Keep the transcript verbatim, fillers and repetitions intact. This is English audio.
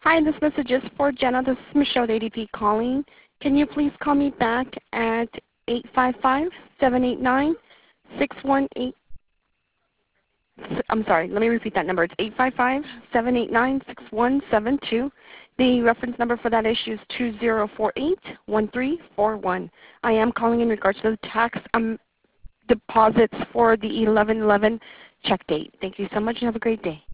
Hi, this message is for Jenna. This is Michelle at A D P calling. Can you please call me back at eight five five, seven eight nine, six one eight? I'm sorry, let me repeat that number. It's eight five five, seven eight nine, six one seven two. The reference number for that issue is two zero four eight, one three four one. I am calling in regards to the tax um, deposits for the eleven eleven check date. Thank you so much and have a great day.